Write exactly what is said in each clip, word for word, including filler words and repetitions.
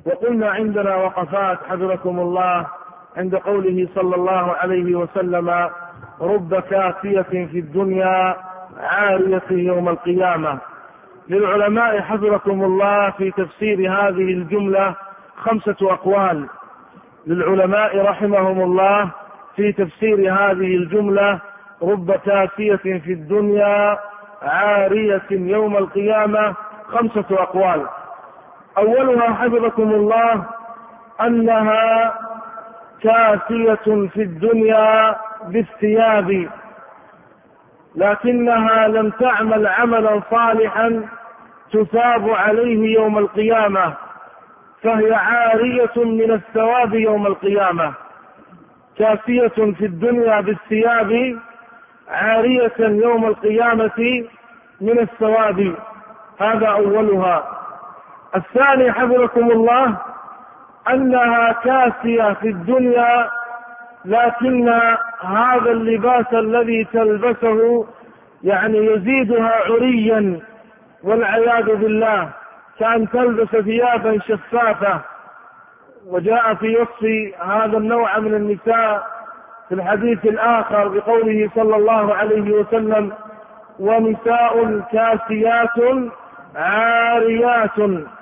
وقلنا عندنا وقفات حفظكم الله عند قوله صلى الله عليه وسلم: رب كاسية في الدنيا عارية يوم القيامة. للعلماء حفظكم الله في تفسير هذه الجملة خمسة أقوال. للعلماء رحمهم الله في تفسير هذه الجملة رب كاسية في الدنيا عارية يوم القيامة خمسة أقوال. أولها حفظكم الله أنها كاسية في الدنيا بالثياب، لكنها لم تعمل عملا صالحا تثاب عليه يوم القيامة، فهي عارية من الثواب يوم القيامة. كاسية في الدنيا بالثياب عارية يوم القيامة من الثواب، هذا أولها. الثاني حفظكم الله أنها كاسية في الدنيا، لكن هذا اللباس الذي تلبسه يعني يزيدها عريا والعياذ بالله، كأن تلبس ثيابا شفافة. وجاء في وصف هذا النوع من النساء في الحديث الآخر بقوله صلى الله عليه وسلم: ونساء كاسيات عاريات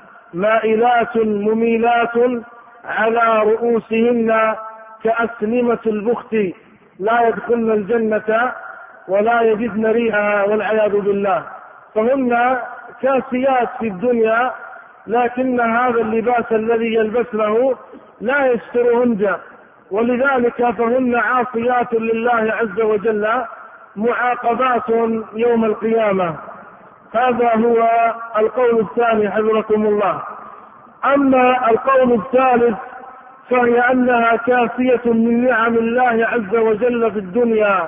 مائلات مميلات على رؤوسهن كأسنمة البخت لا يدخلن الجنة ولا يجدن ريحها والعياذ بالله. فهن كاسيات في الدنيا، لكن هذا اللباس الذي يلبسنه لا يسترهن، ولذلك فهن عاصيات لله عز وجل معاقبات يوم القيامة. هذا هو القول الثاني حفظكم الله. أما القول الثالث فهي أنها كافية من نعم الله عز وجل في الدنيا،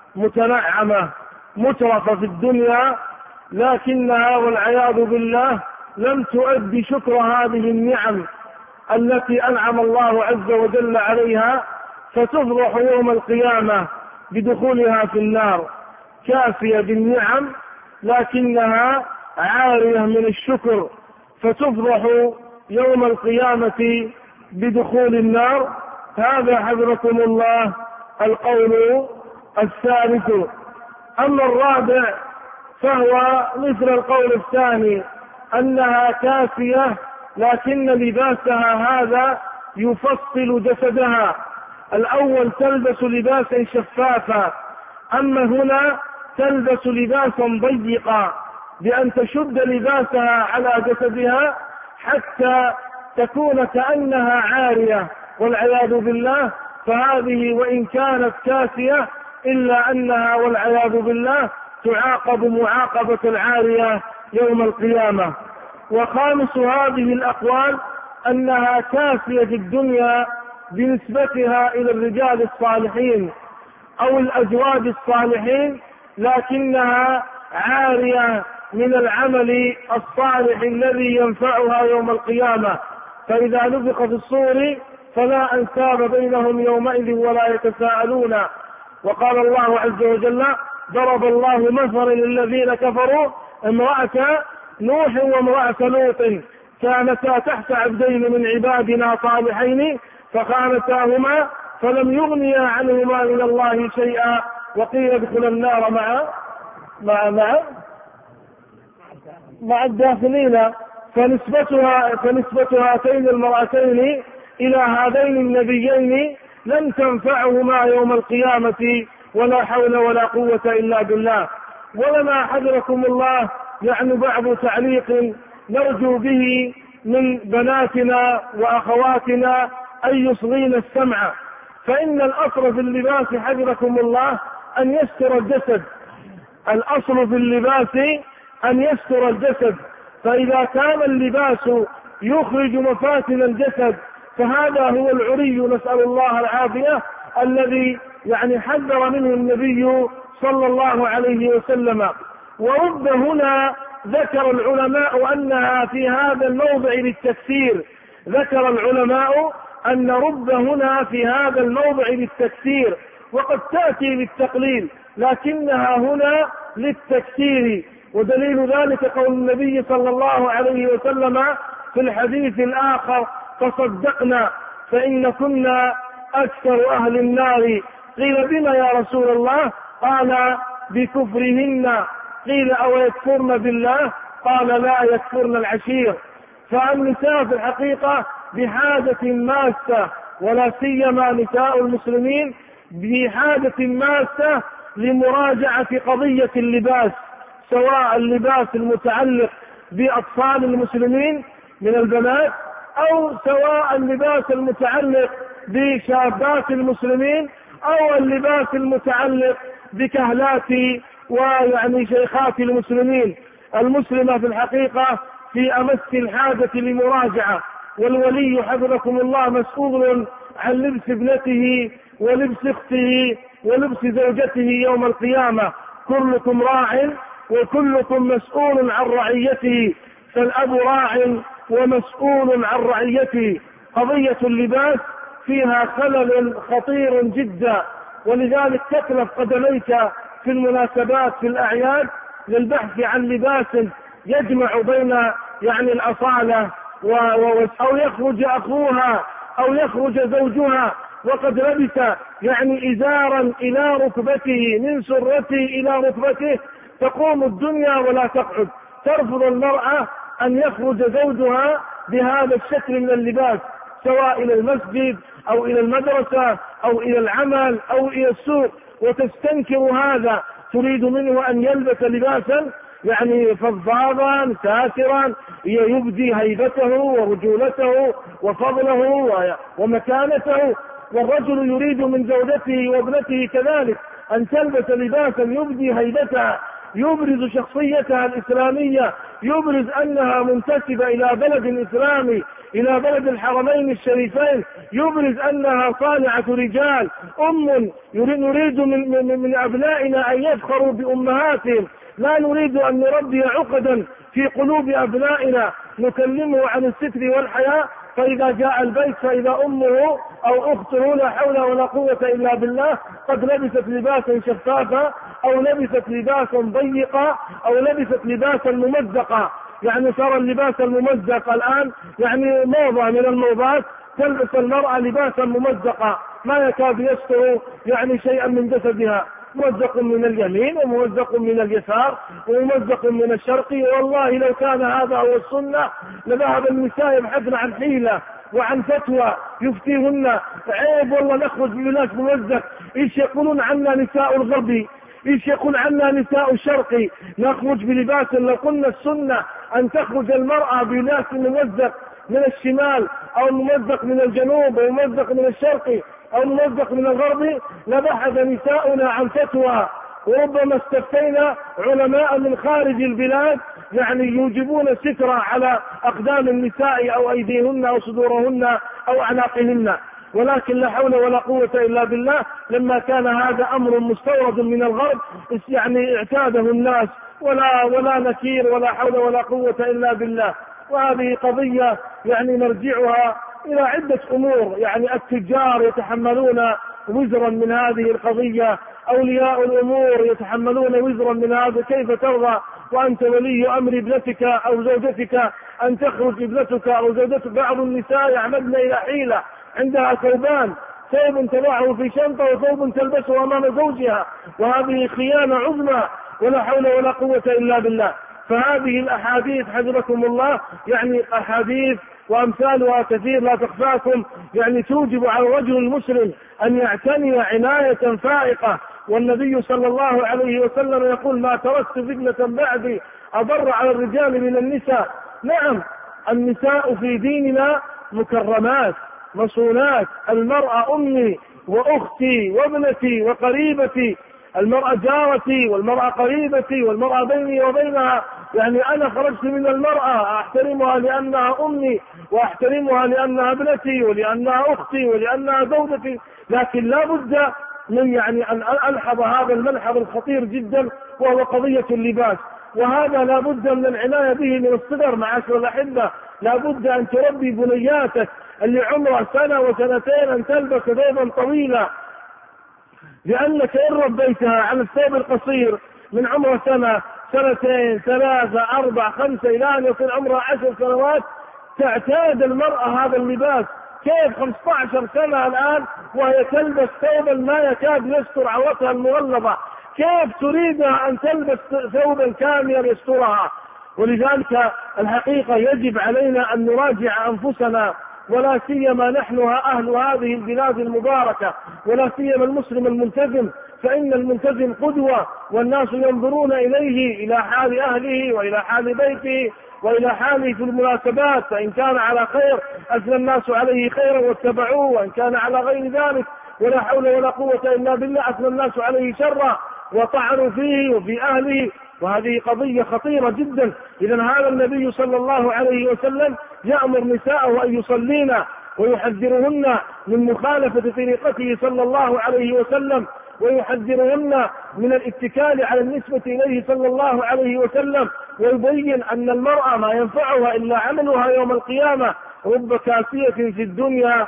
متنعمة مترفة في الدنيا، لكنها والعياذ بالله لم تؤدي شكر هذه النعم التي أنعم الله عز وجل عليها، فتفضح يوم القيامة بدخولها في النار. كافية بالنعم لكنها عارية من الشكر، فتفضح يوم القيامة بدخول النار. هذا حفظكم الله القول الثالث. أما الرابع فهو مثل القول الثاني، أنها كافية لكن لباسها هذا يفصل جسدها. الأول تلبس لباسا شفافا، أما هنا تلبس لباسا ضيقا بأن تشد لباسها على جسدها حتى تكون كأنها عارية والعياذ بالله. فهذه وإن كانت كاسية إلا أنها والعياذ بالله تعاقب معاقبة العارية يوم القيامة. وخامس هذه الأقوال أنها كاسية في الدنيا بنسبتها إلى الرجال الصالحين أو الأزواج الصالحين، لكنها عارية من العمل الصالح الذي ينفعها يوم القيامة. فإذا نفخ في الصور فلا أنساب بينهم يومئذ ولا يتساءلون. وقال الله عز وجل: ضرب الله مثلا للذين كفروا امرأة نوح وامرأة لوط كانتا تحت عبدين من عبادنا صالحين فخانتاهما فلم يغنيا عنهما من الله شيئا وقيل ادخلا النار مع مع مع مع الداخلين. فنسبتها فنسبة هاتين المرأتين إلى هذين النبيين لن تنفعهما يوم القيامة، ولا حول ولا قوة إلا بالله. ولما حذركم الله يعني بعض تعليق نرجو به من بناتنا وأخواتنا أن يصغين السمع. فإن الأصل في اللباس حذركم الله أن يستر الجسد، الأصل في اللباس أن يستر الجسد. فإذا كان اللباس يخرج مفاتن الجسد فهذا هو العري، نسأل الله العافية، الذي يعني حذر منه النبي صلى الله عليه وسلم. ورب هنا ذكر العلماء أنها في هذا الموضع للتكثير، ذكر العلماء أن رب هنا في هذا الموضع للتكثير، وقد تأتي للتقليل لكنها هنا للتكثير. ودليل ذلك قول النبي صلى الله عليه وسلم في الحديث الآخر تصدقنا فإن كنا أكثر أهل النار. قيل بما يا رسول الله؟ قال بكفرهن. قيل أو يكفرن بالله؟ قال لا، يكفرن العشير. فالنساء في الحقيقة بحاجة ماسة، ولا سيما نساء المسلمين بحاجة ماسة لمراجعة قضية اللباس، سواء اللباس المتعلق بأطفال المسلمين من البنات، أو سواء اللباس المتعلق بشابات المسلمين، أو اللباس المتعلق بكهلات ويعني شيخات المسلمين. المسلمة في الحقيقة في أمس الحاجة لمراجعة، والولي حفظكم الله مسؤول عن لبس ابنته ولبس اخته ولبس زوجته يوم القيامة. كلكم راع وكلكم مسؤول عن رعيته، فالأب راع ومسؤول عن رعيته. قضية اللباس فيها خلل خطير جدا، ولذلك تكلف قدميك في المناسبات في الأعياد للبحث عن لباس يجمع بين يعني الأصالة و... و... أو يخرج أخوها أو يخرج زوجها وقد لبس يعني إزارا إلى ركبته من سرته إلى ركبته، تقوم الدنيا ولا تقعد. ترفض المرأة أن يخرج زوجها بهذا الشكل من اللباس، سواء إلى المسجد أو إلى المدرسة أو إلى العمل أو إلى السوق، وتستنكر هذا، تريد منه أن يلبس لباسا يعني فضفاضا ساترا يبدي هيبته ورجولته وفضله ومكانته. والرجل يريد من زوجته وابنته كذلك أن تلبس لباسا يبدي هيبتها، يبرز شخصيتها الإسلامية، يبرز أنها منتسبة إلى بلد إسلامي، إلى بلد الحرمين الشريفين، يبرز أنها صانعة رجال. أم نريد من, من, من أبنائنا أن يفخروا بأمهاتهم، لا نريد أن نربي عقدا في قلوب أبنائنا نكلمه عن الستر والحياء، فإذا جاء البيت فإذا أمه أو أخته لا حول ولا قوة إلا بالله قد لبست لباسا شفافا أو لبست لباسا ضيقا أو لبست لباسا ممزقا. يعني صار اللباس الممزق الآن يعني موضة من الموضات، تلبس المرأة لباسا ممزقا ما يكاد يستر يعني شيئا من جسدها، ممزق من اليمين وممزق من اليسار وممزق من الشرق. والله لو كان هذا هو السنة لذهب النساء يبحثن عن حيلة وعن فتوى يفتيهن. عيب والله نخرج بلباس ممزق، ايش يقولون عنا نساء الغرب، ايش يقول عنا نساء الشرق، نخرج بلباس. لو قلنا السنة أن تخرج المرأة بلباس ممزق من الشمال أو ممزق من الجنوب أو ممزق من الشرق أو ممزق من الغرب لبحث نساؤنا عن فتوى، وربما استفتينا علماء من خارج البلاد يعني يوجبون الستر على أقدام النساء أو أيديهن أو صدورهن أو أعناقهن. ولكن لا حول ولا قوة إلا بالله، لما كان هذا أمر مستورد من الغرب يعني اعتاده الناس، ولا ولا نكير ولا حول ولا قوة إلا بالله. وهذه قضية يعني مرجعها إلى عدة أمور، يعني التجار يتحملون وزرا من هذه القضية، أولياء الأمور يتحملون وزرا من هذا. كيف ترضى وأنت ولي أمر ابنتك أو زوجتك أن تخرج ابنتك أو زوجتك؟ بعض النساء يعمدن إلى حيلة، عندها ثوبان، ثوب تضعه في شنطة وثوب تلبسه أمام زوجها، وهذه خيانة عظمى ولا حول ولا قوة إلا بالله. فهذه الأحاديث حفظكم الله يعني أحاديث وأمثالها كثير لا تخفاكم، يعني توجب على الرجل المسلم أن يعتني عناية فائقة. والنبي صلى الله عليه وسلم يقول ما تركت فتنة بعدي أضر على الرجال من النساء. نعم، النساء في ديننا مكرمات مصونات، المرأة أمي وأختي وابنتي وقريبتي، المرأة جارتي والمرأة قريبتي والمرأة بيني وبينها، يعني أنا خرجت من المرأة أحترمها لأنها أمي وأحترمها لأنها ابنتي ولأنها أختي ولأنها زوجتي. لكن لا بد من يعني أن ألحظ هذا الملحظ الخطير جدا وهو قضية اللباس، وهذا لا بد من العناية به من الصغر. معاشر الأحبة، لا بد أن تربي بنياتك اللي عمرها سنة وسنتين أن تلبس ثوبا طويلا، لأنك إن ربيتها على الثوب القصير من عمرها سنة سنتين ثلاثة أربع خمسة إلى أن يكون عمرها عشر سنوات تعتاد المرأة هذا اللباس. كيف خمسة عشر سنة الآن وهي تلبس ثوبا ما يكاد يستر عورتها المغلظة؟ كيف تريدها أن تلبس ثوبا كاملا يسترها؟ ولذلك الحقيقة يجب علينا أن نراجع أنفسنا، ولا سيما نحن أهل هذه البلاد المباركة، ولا سيما المسلم الملتزم، فإن الملتزم قدوة، والناس ينظرون إليه، إلى حال أهله وإلى حال بيته وإلى حاله في المناسبات، فإن كان على خير أثنى الناس عليه خيرا واتبعوه، وإن كان على غير ذلك ولا حول ولا قوة إلا بالله أثنى الناس عليه شرا وطعنوا فيه وفي أهله، وهذه قضية خطيرة جدا. إذن هذا النبي صلى الله عليه وسلم يأمر نساءه أن يصلين ويحذرهن من مخالفة طريقته صلى الله عليه وسلم، ويحذرهن من الاتكال على النسبة إليه صلى الله عليه وسلم، ويبين أن المرأة ما ينفعها إلا عملها يوم القيامة، رب كاسية في الدنيا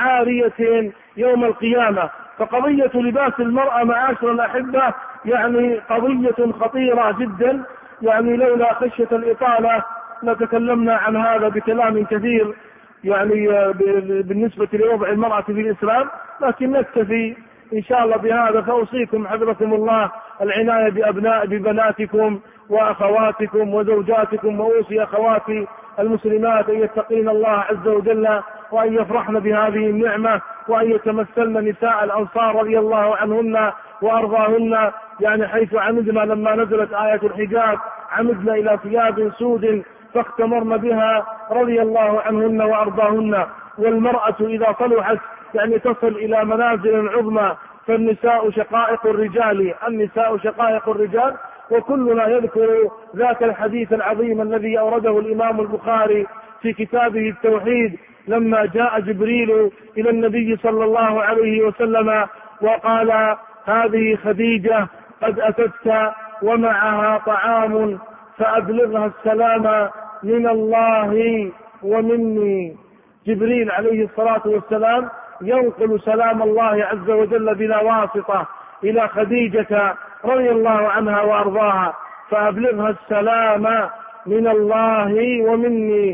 عارية يوم القيامة. فقضية لباس المرأة معاشر الأحبة يعني قضية خطيرة جدا، يعني لولا خشية الإطالة لتكلمنا عن هذا بكلام كثير يعني بالنسبة لوضع المرأة في الإسلام، لكن نكتفي إن شاء الله بهذا. فأوصيكم حفظكم الله العناية بأبناء ببناتكم وأخواتكم وزوجاتكم، وأوصي أخواتي المسلمات أن يتقين الله عز وجل، وأن يفرحن بهذه النعمة، وأن يتمثلن نساء الأنصار رضي الله عنهن وأرضاهن، يعني حيث عمدنا لما نزلت آية الحجاب عمدنا إلى ثياب سود فاختمرن بها رضي الله عنهن وأرضاهن. والمرأة إذا صلحت يعني تصل إلى منازل عظمى، فالنساء شقائق الرجال، النساء شقائق الرجال. وكلنا يذكر ذاك الحديث العظيم الذي أورده الإمام البخاري في كتابه التوحيد، لما جاء جبريل إلى النبي صلى الله عليه وسلم وقال: هذه خديجة قد أتتك ومعها طعام فأبلغها السلام من الله ومني. جبريل عليه الصلاة والسلام ينقل سلام الله عز وجل بلا واسطة إلى خديجة رضي الله عنها وأرضاها، فأبلغها السلام من الله ومني،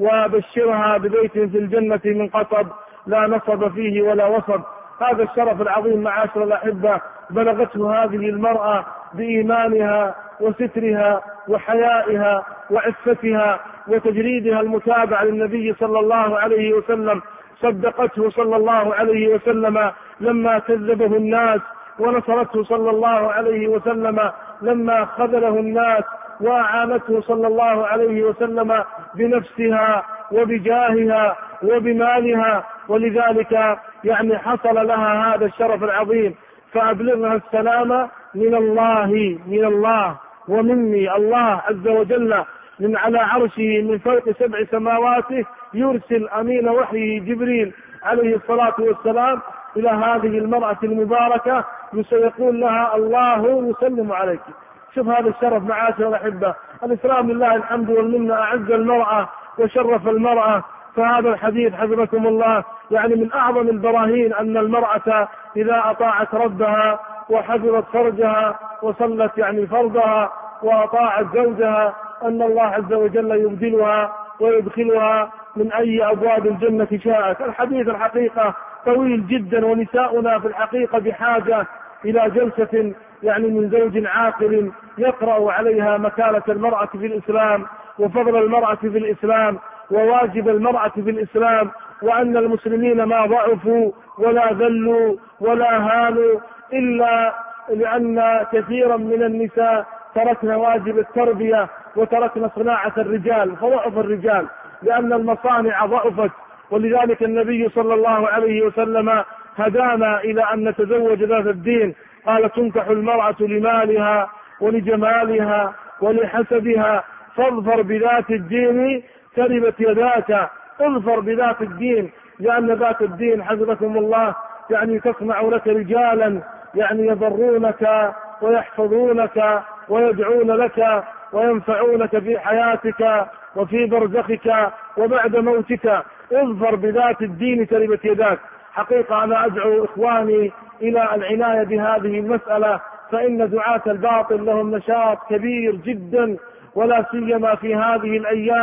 وبشرها ببيت في الجنة من قصب لا نصب فيه ولا وصب. هذا الشرف العظيم معاشر الأحبة بلغته هذه المرأة بإيمانها وسترها وحيائها وعفتها وتجريدها المتابع للنبي صلى الله عليه وسلم. صدقته صلى الله عليه وسلم لما كذبه الناس، ونصرته صلى الله عليه وسلم لما خذله الناس، وأعانته صلى الله عليه وسلم بنفسها وبجاهها وبمالها، ولذلك يعني حصل لها هذا الشرف العظيم. فأبلغها السلام من الله من الله ومني. الله عز وجل من على عرشه من فوق سبع سماواته يرسل أمين وحيه جبريل عليه الصلاة والسلام إلى هذه المرأة المباركة، يقول لها: الله يسلم عليك. شوف هذا الشرف معاشر الأحبة. الإسلام لله الحمد والمنة أعز المرأة وشرف المرأة. فهذا الحديث حفظكم الله يعني من أعظم البراهين أن المرأة إذا أطاعت ربها وحفظت فرجها وصلت يعني فرضها وأطاعت زوجها أن الله عز وجل يبدلها ويدخلها من أي أبواب الجنة شاءت. الحديث الحقيقة طويل جدا، ونساؤنا في الحقيقة بحاجة إلى جلسة يعني من زوج عاقل يقرأ عليها مكانة المرأة في الإسلام، وفضل المرأة في الإسلام، وواجب المرأة في الإسلام، وأن المسلمين ما ضعفوا ولا ذلوا ولا هانوا إلا لأن كثيرا من النساء تركنا واجب التربية وتركنا صناعة الرجال، فضعف الرجال لأن المصانع ضعفت. ولذلك النبي صلى الله عليه وسلم هدانا إلى أن نتزوج ذات الدين. قال: تنكح المرأة لمالها ولجمالها ولحسبها، فاظفر بذات الدين تربت يداك. اظفر بذات الدين، لأن ذات الدين حفظكم الله يعني تصنع لك رجالا يعني يضرونك ويحفظونك ويدعون لك وينفعونك في حياتك وفي برزخك وبعد موتك. اظفر بذات الدين تربت يداك. حقيقة أنا أدعو إخواني إلى العناية بهذه المسألة، فإن دعاة الباطل لهم نشاط كبير جدا، ولا سيما في هذه الأيام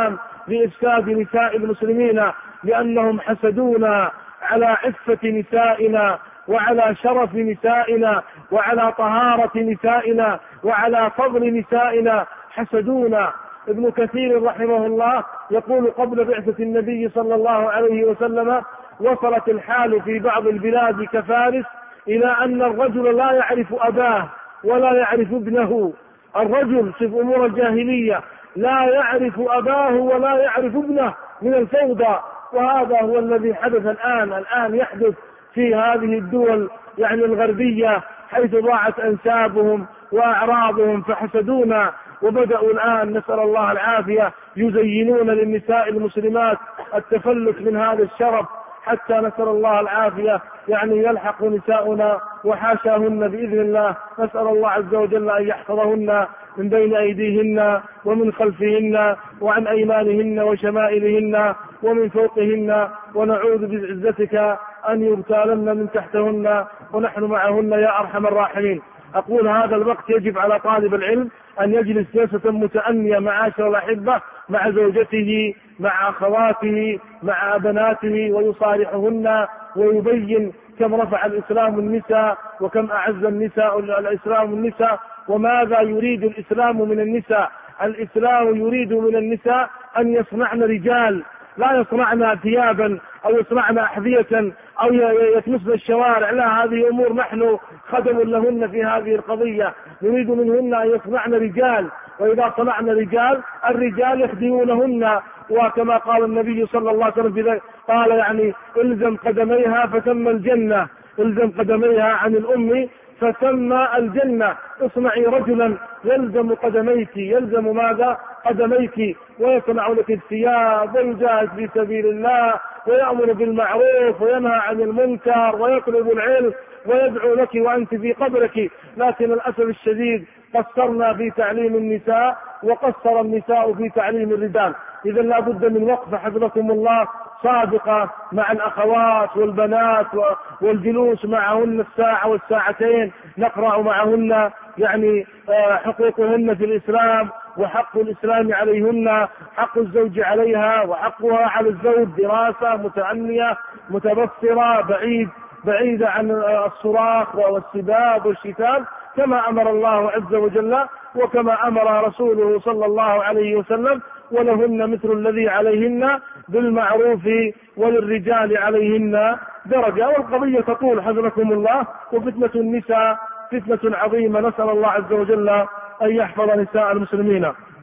لإفساد نساء المسلمين، لأنهم حسدونا على عفة نسائنا وعلى شرف نسائنا وعلى طهارة نسائنا وعلى فضل نسائنا، حسدونا. ابن كثير رحمه الله يقول قبل بعثة النبي صلى الله عليه وسلم: وصلت الحال في بعض البلاد كفارس إلى أن الرجل لا يعرف أباه ولا يعرف ابنه. الرجل في أمور الجاهلية لا يعرف أباه ولا يعرف ابنه من الفوضى، وهذا هو الذي حدث الآن الآن يحدث في هذه الدول يعني الغربية، حيث ضاعت أنسابهم وأعراضهم فحسدونا. وبدأوا الآن نسأل الله العافية يزينون للنساء المسلمات التفلت من هذا الشرف، حتى نسأل الله العافية يعني يلحق نساؤنا وحاشاهن بإذن الله. نسأل الله عز وجل أن يحفظهن من بين أيديهن ومن خلفهن وعن أيمانهن وشمائلهن ومن فوقهن، ونعوذ بعزتك أن يغتالن من تحتهن ونحن معهن يا أرحم الراحمين. أقول هذا الوقت يجب على طالب العلم أن يجلس جلسة متأنية معاشر الأحبة مع زوجته مع أخواته مع بناته، ويصارحهن ويبين كم رفع الإسلام النساء وكم أعز النساء الإسلام النساء، وماذا يريد الإسلام من النساء. الإسلام يريد من النساء أن يصنعن رجال، لا يصنعن ثيابا أو يصنعن أحذية أو يتمسن الشوارع، لا، هذه أمور نحن خدم لهن في هذه القضية. نريد منهن أن يصنعن رجال، وإذا صنعن رجال الرجال يخدمونهن. وكما قال النبي صلى الله عليه وسلم قال يعني: الزم قدميها فثم الجنة، الزم قدميها عن الأم فثم الجنة. اصنعي رجلا يلزم قدميك، يلزم ماذا؟ قدميك، ويصنع لك الثياب ويجاهد في سبيل الله ويأمر بالمعروف وينهى عن المنكر ويطلب العلم ويدعو لك وأنت في قبرك. لكن للأسف الشديد قصرنا في تعليم النساء وقصر النساء في تعليم الرجال. إذا لا بد من وقفة حفظكم الله صادقة مع الأخوات والبنات والجلوس معهن الساعة والساعتين، نقرأ معهن يعني حقوقهن في الإسلام وحق الإسلام عليهن، حق الزوج عليها وحقها على الزوج، دراسة متأنية متبصرة بعيد بعيدة عن الصراخ والسباب والشتام، كما أمر الله عز وجل وكما أمر رسوله صلى الله عليه وسلم. ولهن مثل الذي عليهن بالمعروف وللرجال عليهن درجة. والقضية تطول حفظكم الله، وفتنة النساء فتنة عظيمة، نسأل الله عز وجل أن يحفظ نساء المسلمين.